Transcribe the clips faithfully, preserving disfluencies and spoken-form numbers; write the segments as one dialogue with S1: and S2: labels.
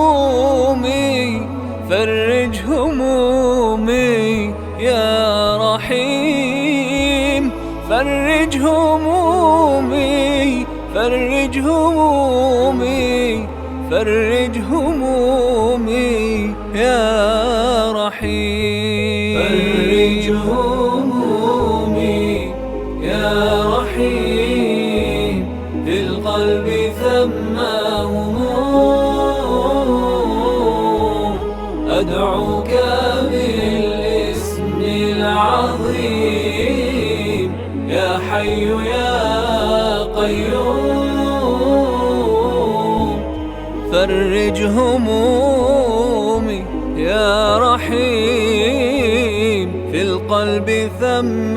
S1: همومي فرج همومي يا رحيم. فرج همومي فرج همومي فرج همومي يا رحيم.
S2: فرج همومي يا رحيم، في القلب ثم هموم، أدعوك بالاسم العظيم يا حي يا قيوم.
S1: فرج همومي يا رحيم، في القلب ثم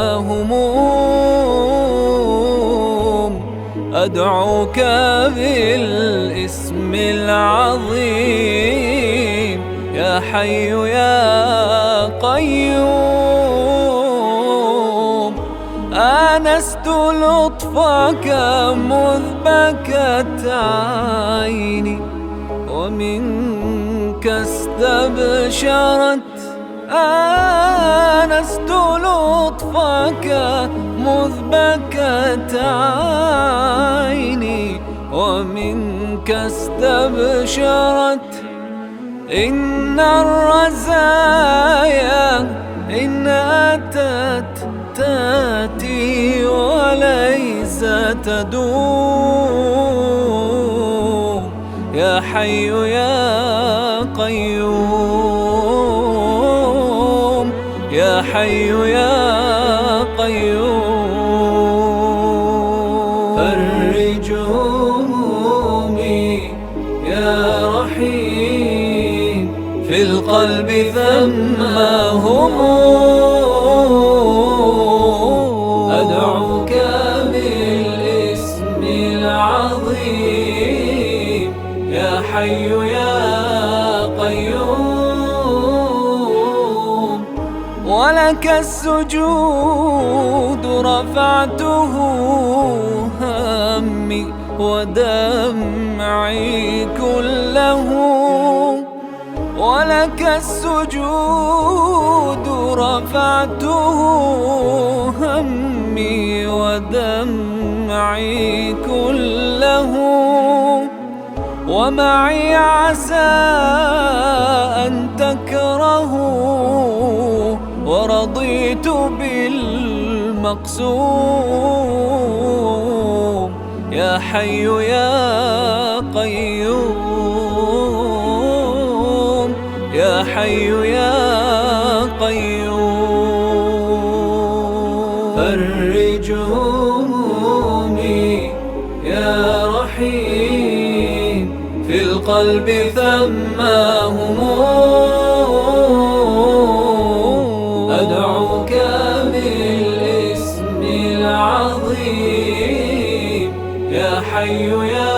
S1: هموم، أدعوك بالاسم العظيم يا حي يا قيوم. آنست لطفك مذ بكت عيني، ومنك استبشرت. آنست لطفك مذ بكت عيني، ومنك استبشرت. إن الرزايا إن أتت تأتي وليس تدوم يا حي يا قيوم يا حي يا قيوم.
S2: فرج همومي يا رحيم، في القلب ثم هموم، أدعوك بالاسم العظيم يا حي يا قيوم.
S1: ولك السجود رفعته همي ودمعي كله. ولك السجود رفعته همي ودمعي كله. ومعي عسى أن تكرهوا، ورضيت بالمقسوم يا حي يا قيوم يا حي يا قيوم.
S2: فرج همومي يا رحيم، في القلب ثم هموم، أدعوك بالاسم العظيم يا حي يا